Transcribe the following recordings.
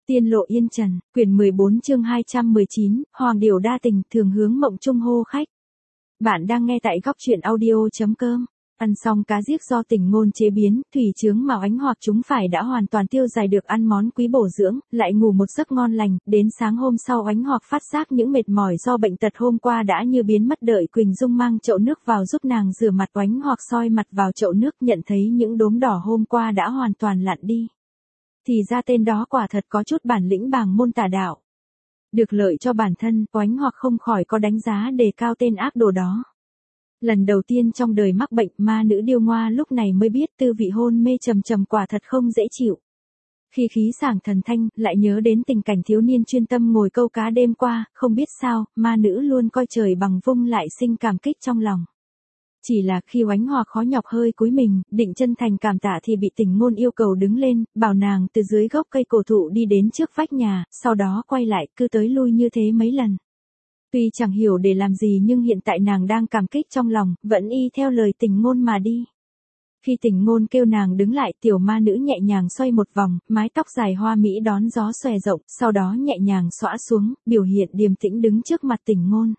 Tiên lộ yên trần, quyển 14 chương 219, Hoàng điểu đa tình, thường hướng mộng trung hô khách. Bạn đang nghe tại góc truyện audio.com. Ăn xong cá giết do Tình Ngôn chế biến, thủy chướng mà Oánh Hoặc chúng phải đã hoàn toàn tiêu giải được ăn món quý bổ dưỡng, lại ngủ một giấc ngon lành, đến sáng hôm sau Oánh Hoặc phát giác những mệt mỏi do bệnh tật hôm qua đã như biến mất. Đợi Quỳnh Dung mang chậu nước vào giúp nàng rửa mặt, Oánh Hoặc soi mặt vào chậu nước nhận thấy những đốm đỏ hôm qua đã hoàn toàn lặn đi. Thì ra tên đó quả thật có chút bản lĩnh bàng môn tà đạo. Được lợi cho bản thân, Oánh Hoặc không khỏi có đánh giá đề cao tên ác đồ đó. Lần đầu tiên trong đời mắc bệnh, ma nữ điêu ngoa lúc này mới biết tư vị hôn mê trầm trầm quả thật không dễ chịu. Khi khí sảng thần thanh, lại nhớ đến tình cảnh thiếu niên chuyên tâm ngồi câu cá đêm qua, không biết sao, ma nữ luôn coi trời bằng vung lại sinh cảm kích trong lòng. Chỉ là khi Oánh Hoặc khó nhọc hơi cúi mình, định chân thành cảm tạ thì bị Tình Ngôn yêu cầu đứng lên, bảo nàng từ dưới gốc cây cổ thụ đi đến trước vách nhà, sau đó quay lại, cứ tới lui như thế mấy lần. Tuy chẳng hiểu để làm gì nhưng hiện tại nàng đang cảm kích trong lòng, vẫn y theo lời Tình Ngôn mà đi. Khi Tình Ngôn kêu nàng đứng lại, tiểu ma nữ nhẹ nhàng xoay một vòng, mái tóc dài hoa mỹ đón gió xòe rộng, sau đó nhẹ nhàng xõa xuống, biểu hiện điềm tĩnh đứng trước mặt Tình Ngôn.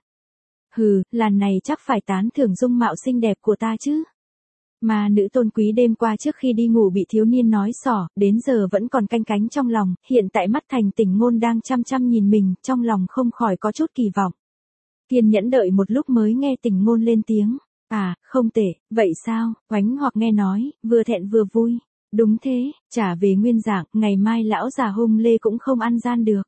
Hừ, lần này chắc phải tán thưởng dung mạo xinh đẹp của ta chứ. Ma nữ tôn quý đêm qua trước khi đi ngủ bị thiếu niên nói xỏ, đến giờ vẫn còn canh cánh trong lòng, hiện tại mắt thành Tình Ngôn đang chăm chăm nhìn mình, trong lòng không khỏi có chút kỳ vọng. Kiên nhẫn đợi một lúc mới nghe Tình Ngôn lên tiếng. À, không tệ, vậy sao? Oánh Hoặc nghe nói, vừa thẹn vừa vui. Đúng thế, trả về nguyên dạng, ngày mai lão già Hung Lê cũng không ăn gian được.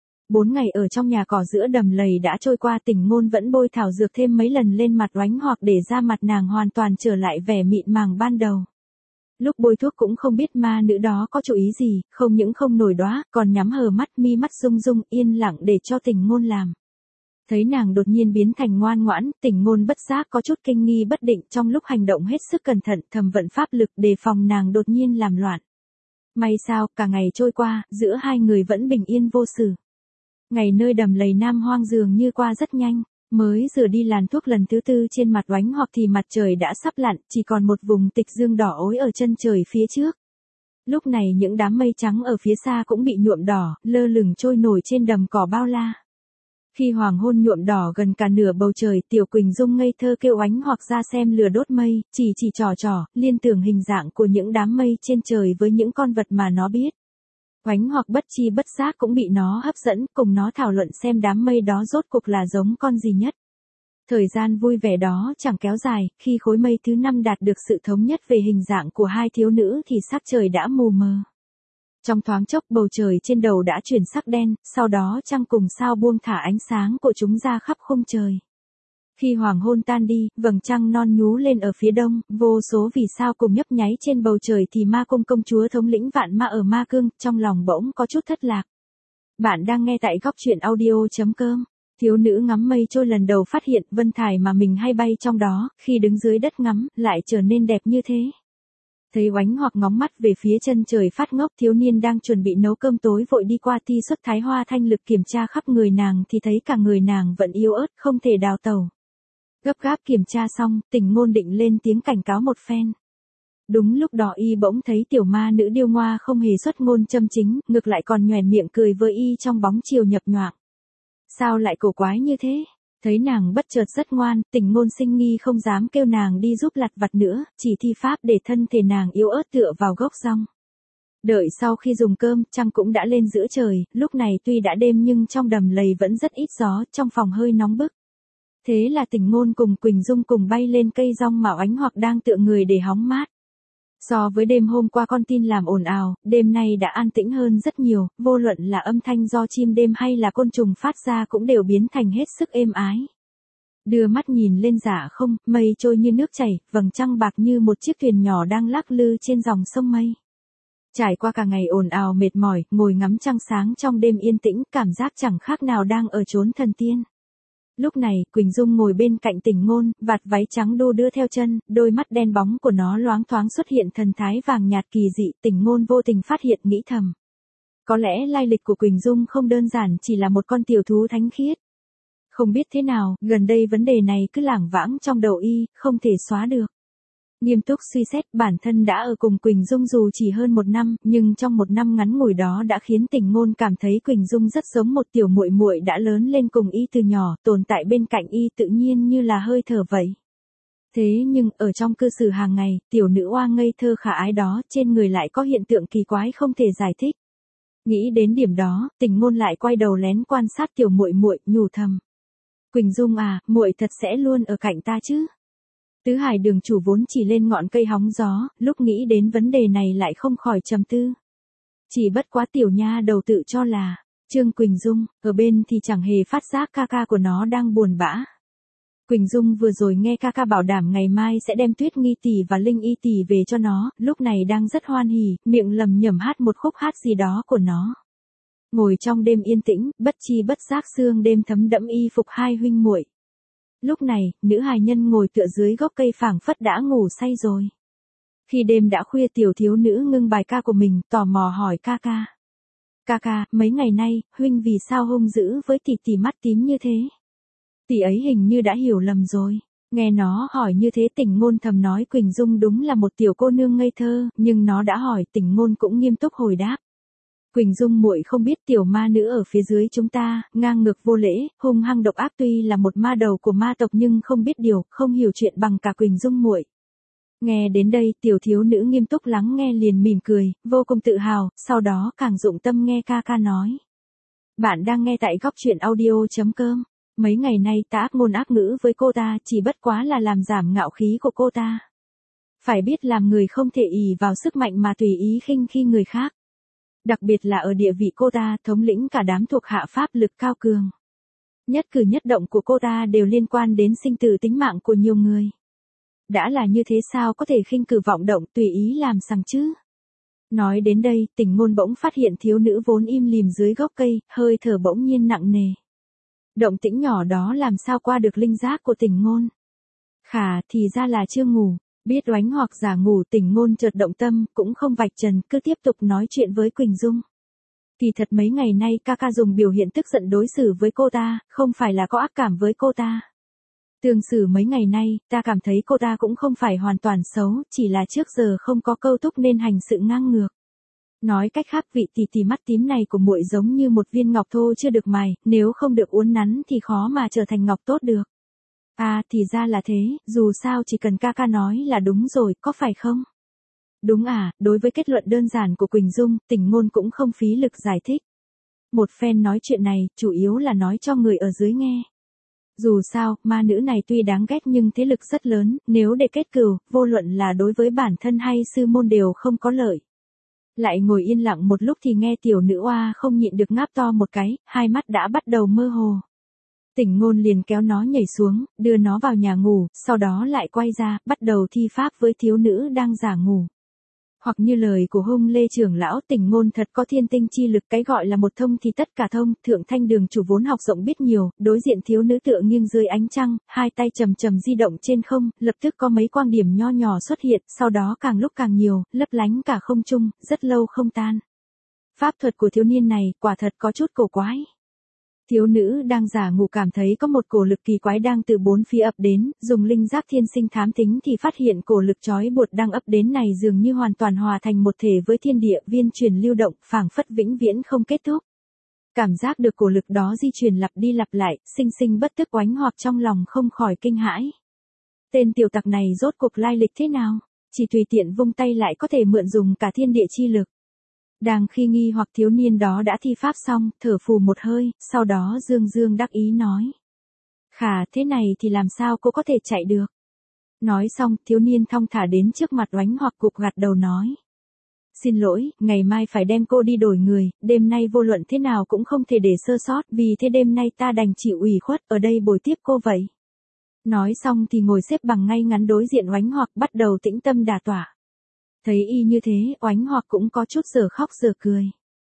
4 ngày ở trong nhà cỏ giữa đầm lầy đã trôi qua, Tình Ngôn vẫn bôi thảo dược thêm mấy lần lên mặt Oánh Hoặc để da mặt nàng hoàn toàn trở lại vẻ mịn màng ban đầu. Lúc bôi thuốc cũng không biết ma nữ đó có chủ ý gì, không những không nổi đóa, còn nhắm hờ mắt, mi mắt rung rung, yên lặng để cho Tình Ngôn làm. Thấy nàng đột nhiên biến thành ngoan ngoãn, Tình Ngôn bất giác có chút kinh nghi bất định, trong lúc hành động hết sức cẩn thận, thầm vận pháp lực đề phòng nàng đột nhiên làm loạn. May sao, cả ngày trôi qua, giữa hai người vẫn bình yên vô sự. Ngày nơi đầm lầy Nam Hoang dường như qua rất nhanh, mới rửa đi làn thuốc lần thứ tư trên mặt Oánh Hoặc thì mặt trời đã sắp lặn, chỉ còn một vùng tịch dương đỏ ối ở chân trời phía trước. Lúc này những đám mây trắng ở phía xa cũng bị nhuộm đỏ, lơ lửng trôi nổi trên đầm cỏ bao la. Khi hoàng hôn nhuộm đỏ gần cả nửa bầu trời, Tiểu Quỳnh Dung ngây thơ kêu Oánh Hoặc ra xem lửa đốt mây, chỉ trò, liên tưởng hình dạng của những đám mây trên trời với những con vật mà nó biết. Oánh Hoặc bất chi bất giác cũng bị nó hấp dẫn, cùng nó thảo luận xem đám mây đó rốt cuộc là giống con gì nhất. Thời gian vui vẻ đó chẳng kéo dài, khi khối mây thứ 5 đạt được sự thống nhất về hình dạng của hai thiếu nữ thì sắc trời đã mù mờ. Trong thoáng chốc bầu trời trên đầu đã chuyển sắc đen, sau đó trăng cùng sao buông thả ánh sáng của chúng ra khắp khung trời. Khi hoàng hôn tan đi, vầng trăng non nhú lên ở phía đông, vô số vì sao cùng nhấp nháy trên bầu trời thì Ma Cung công chúa thống lĩnh vạn ma ở Ma Cương, trong lòng bỗng có chút thất lạc. Bạn đang nghe tại góc truyện audio.com. Thiếu nữ ngắm mây trôi lần đầu phát hiện vân thải mà mình hay bay trong đó, khi đứng dưới đất ngắm, lại trở nên đẹp như thế. Thấy Oánh Hoặc ngóng mắt về phía chân trời phát ngốc, thiếu niên đang chuẩn bị nấu cơm tối vội đi qua thi xuất Thái Hoa Thanh Lực kiểm tra khắp người nàng thì thấy cả người nàng vẫn yếu ớt, không thể đào tẩu. Gấp gáp kiểm tra xong, Tình Ngôn định lên tiếng cảnh cáo một phen. Đúng lúc đó y bỗng thấy tiểu ma nữ điêu ngoa không hề xuất ngôn châm chính, ngược lại còn nhoẻn miệng cười với y trong bóng chiều nhập nhoạng. Sao lại cổ quái như thế? Thấy nàng bất chợt rất ngoan, Tình Ngôn sinh nghi không dám kêu nàng đi giúp lặt vặt nữa, chỉ thi pháp để thân thể nàng yếu ớt tựa vào gốc rong. Đợi sau khi dùng cơm, trăng cũng đã lên giữa trời, lúc này tuy đã đêm nhưng trong đầm lầy vẫn rất ít gió, trong phòng hơi nóng bức. Thế là Tình Ngôn cùng Quỳnh Dung cùng bay lên cây rong mà Oánh Hoặc đang tựa người để hóng mát. So với đêm hôm qua con tin làm ồn ào, đêm nay đã an tĩnh hơn rất nhiều, vô luận là âm thanh do chim đêm hay là côn trùng phát ra cũng đều biến thành hết sức êm ái. Đưa mắt nhìn lên dạ không, mây trôi như nước chảy, vầng trăng bạc như một chiếc thuyền nhỏ đang lắc lư trên dòng sông mây. Trải qua cả ngày ồn ào mệt mỏi, ngồi ngắm trăng sáng trong đêm yên tĩnh, cảm giác chẳng khác nào đang ở chốn thần tiên. Lúc này, Quỳnh Dung ngồi bên cạnh Tình Ngôn, vạt váy trắng đu đưa theo chân, đôi mắt đen bóng của nó loáng thoáng xuất hiện thần thái vàng nhạt kỳ dị, Tình Ngôn vô tình phát hiện nghĩ thầm. Có lẽ lai lịch của Quỳnh Dung không đơn giản chỉ là một con tiểu thú thánh khiết. Không biết thế nào, gần đây vấn đề này cứ lảng vãng trong đầu y, không thể xóa được. Nghiêm túc suy xét, bản thân đã ở cùng Quỳnh Dung dù chỉ hơn 1 năm, nhưng trong 1 năm ngắn ngủi đó đã khiến Tình Ngôn cảm thấy Quỳnh Dung rất giống một tiểu muội muội đã lớn lên cùng y từ nhỏ, tồn tại bên cạnh y tự nhiên như là hơi thở vậy. Thế nhưng, ở trong cư xử hàng ngày, tiểu nữ oa ngây thơ khả ái đó, trên người lại có hiện tượng kỳ quái không thể giải thích. Nghĩ đến điểm đó, Tình Ngôn lại quay đầu lén quan sát tiểu muội muội, nhủ thầm: Quỳnh Dung à, muội thật sẽ luôn ở cạnh ta chứ? Tứ Hải đường chủ vốn chỉ lên ngọn cây hóng gió, lúc nghĩ đến vấn đề này lại không khỏi trầm tư. Chỉ bất quá tiểu nha đầu tự cho là Trương Quỳnh Dung, ở bên thì chẳng hề phát giác ca ca của nó đang buồn bã. Quỳnh Dung vừa rồi nghe ca ca bảo đảm ngày mai sẽ đem Tuyết Nghi tỷ và Linh Y tỷ về cho nó, lúc này đang rất hoan hỉ, miệng lầm nhầm hát một khúc hát gì đó của nó. Ngồi trong đêm yên tĩnh, bất chi bất giác sương đêm thấm đẫm y phục hai huynh muội. Lúc này, nữ hài nhân ngồi tựa dưới gốc cây phảng phất đã ngủ say rồi. Khi đêm đã khuya, tiểu thiếu nữ ngưng bài ca của mình, tò mò hỏi ca ca. Ca ca, mấy ngày nay, huynh vì sao hung dữ với tỷ tỷ mắt tím như thế? Tỷ ấy hình như đã hiểu lầm rồi. Nghe nó hỏi như thế, Tình Ngôn thầm nói Quỳnh Dung đúng là một tiểu cô nương ngây thơ, nhưng nó đã hỏi, Tình Ngôn cũng nghiêm túc hồi đáp. Quỳnh Dung muội không biết tiểu ma nữ ở phía dưới chúng ta, ngang ngược vô lễ, hung hăng độc ác, tuy là một ma đầu của ma tộc nhưng không biết điều, không hiểu chuyện bằng cả Quỳnh Dung muội. Nghe đến đây, tiểu thiếu nữ nghiêm túc lắng nghe liền mỉm cười, vô cùng tự hào, sau đó càng dụng tâm nghe ca ca nói. Bạn đang nghe tại góc truyện audio.com. Mấy ngày nay ta ác ngôn ác ngữ với cô ta, chỉ bất quá là làm giảm ngạo khí của cô ta. Phải biết làm người không thể ỷ vào sức mạnh mà tùy ý khinh khi người khác. Đặc biệt là ở địa vị cô ta, thống lĩnh cả đám thuộc hạ pháp lực cao cường. Nhất cử nhất động của cô ta đều liên quan đến sinh tử tính mạng của nhiều người. Đã là như thế sao có thể khinh cử vọng động tùy ý làm sằng chứ? Nói đến đây, Tình Ngôn bỗng phát hiện thiếu nữ vốn im lìm dưới gốc cây, hơi thở bỗng nhiên nặng nề. Động tĩnh nhỏ đó làm sao qua được linh giác của Tình Ngôn? Khả, thì ra là chưa ngủ. Biết oánh hoặc giả ngủ, Tình Ngôn chợt động tâm, cũng không vạch trần, cứ tiếp tục nói chuyện với Quỳnh Dung. Kỳ thật mấy ngày nay ca ca dùng biểu hiện tức giận đối xử với cô ta, không phải là có ác cảm với cô ta. Tương xử mấy ngày nay, ta cảm thấy cô ta cũng không phải hoàn toàn xấu, chỉ là trước giờ không có câu túc nên hành sự ngang ngược. Nói cách khác, vị tỷ tỷ mắt tím này của muội giống như một viên ngọc thô chưa được mài, nếu không được uốn nắn thì khó mà trở thành ngọc tốt được. À, thì ra là thế, dù sao chỉ cần ca ca nói là đúng rồi, có phải không? Đúng à, đối với kết luận đơn giản của Quỳnh Dung, Tình Ngôn cũng không phí lực giải thích. Một phen nói chuyện này, chủ yếu là nói cho người ở dưới nghe. Dù sao, ma nữ này tuy đáng ghét nhưng thế lực rất lớn, nếu để kết cừu, vô luận là đối với bản thân hay sư môn đều không có lợi. Lại ngồi yên lặng một lúc thì nghe tiểu nữ oa không nhịn được ngáp to một cái, hai mắt đã bắt đầu mơ hồ. Tình Ngôn liền kéo nó nhảy xuống, đưa nó vào nhà ngủ, sau đó lại quay ra, bắt đầu thi pháp với thiếu nữ đang giả ngủ. Hoặc như lời của Hung Lê trưởng lão, Tình Ngôn thật có thiên tinh chi lực, cái gọi là một thông thì tất cả thông, Thượng Thanh đường chủ vốn học rộng biết nhiều, đối diện thiếu nữ tựa nghiêng dưới ánh trăng, hai tay chầm chầm di động trên không, lập tức có mấy quang điểm nho nhỏ xuất hiện, sau đó càng lúc càng nhiều, lấp lánh cả không trung, rất lâu không tan. Pháp thuật của thiếu niên này, quả thật có chút cổ quái. Thiếu nữ đang giả ngủ cảm thấy có một cổ lực kỳ quái đang từ bốn phía ập đến, dùng linh giác thiên sinh thám tính thì phát hiện cổ lực trói buộc đang ập đến này dường như hoàn toàn hòa thành một thể với thiên địa, viên truyền lưu động, phảng phất vĩnh viễn không kết thúc. Cảm giác được cổ lực đó di chuyển lặp đi lặp lại, sinh sinh bất tức oánh hoặc trong lòng không khỏi kinh hãi. Tên tiểu tặc này rốt cuộc lai lịch thế nào? Chỉ tùy tiện vung tay lại có thể mượn dùng cả thiên địa chi lực. Đang khi nghi hoặc, thiếu niên đó đã thi pháp xong, thở phù một hơi, sau đó dương dương đắc ý nói. Khả, thế này thì làm sao cô có thể chạy được? Nói xong, thiếu niên thong thả đến trước mặt oánh hoặc cục gật đầu nói. Xin lỗi, ngày mai phải đem cô đi đổi người, đêm nay vô luận thế nào cũng không thể để sơ sót, vì thế đêm nay ta đành chịu ủy khuất, ở đây bồi tiếp cô vậy. Nói xong thì ngồi xếp bằng ngay ngắn đối diện oánh hoặc, bắt đầu tĩnh tâm đả tỏa. Thấy y như thế, oánh hoặc cũng có chút giờ khóc giờ cười.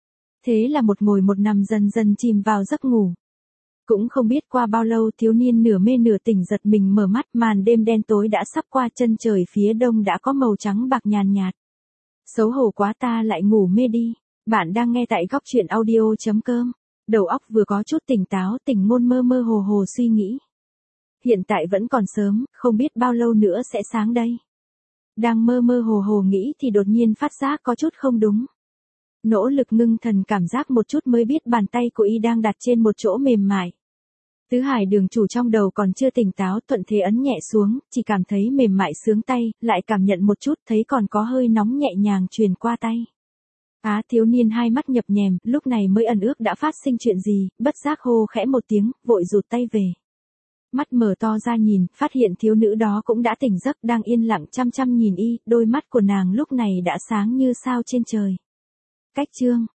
Thế là một ngồi một nằm dần dần chìm vào giấc ngủ. Cũng không biết qua bao lâu, thiếu niên nửa mê nửa tỉnh giật mình mở mắt, màn đêm đen tối đã sắp qua, chân trời phía đông đã có màu trắng bạc nhàn nhạt. Xấu hổ quá, ta lại ngủ mê đi. Bạn đang nghe tại góc truyện audio.com. Đầu óc vừa có chút tỉnh táo, Tình Ngôn mơ mơ hồ hồ suy nghĩ. Hiện tại vẫn còn sớm, không biết bao lâu nữa sẽ sáng đây. Đang mơ mơ hồ hồ nghĩ thì đột nhiên phát giác có chút không đúng. Nỗ lực ngưng thần cảm giác một chút mới biết bàn tay của y đang đặt trên một chỗ mềm mại. Tứ Hải đường chủ trong đầu còn chưa tỉnh táo, thuận thế ấn nhẹ xuống, chỉ cảm thấy mềm mại sướng tay, lại cảm nhận một chút thấy còn có hơi nóng nhẹ nhàng truyền qua tay. Thiếu niên hai mắt nhập nhèm, lúc này mới ẩn ước đã phát sinh chuyện gì, bất giác hô khẽ một tiếng, vội rụt tay về. Mắt mở to ra nhìn, phát hiện thiếu nữ đó cũng đã tỉnh giấc, đang yên lặng chăm chăm nhìn y, đôi mắt của nàng lúc này đã sáng như sao trên trời. Cách chương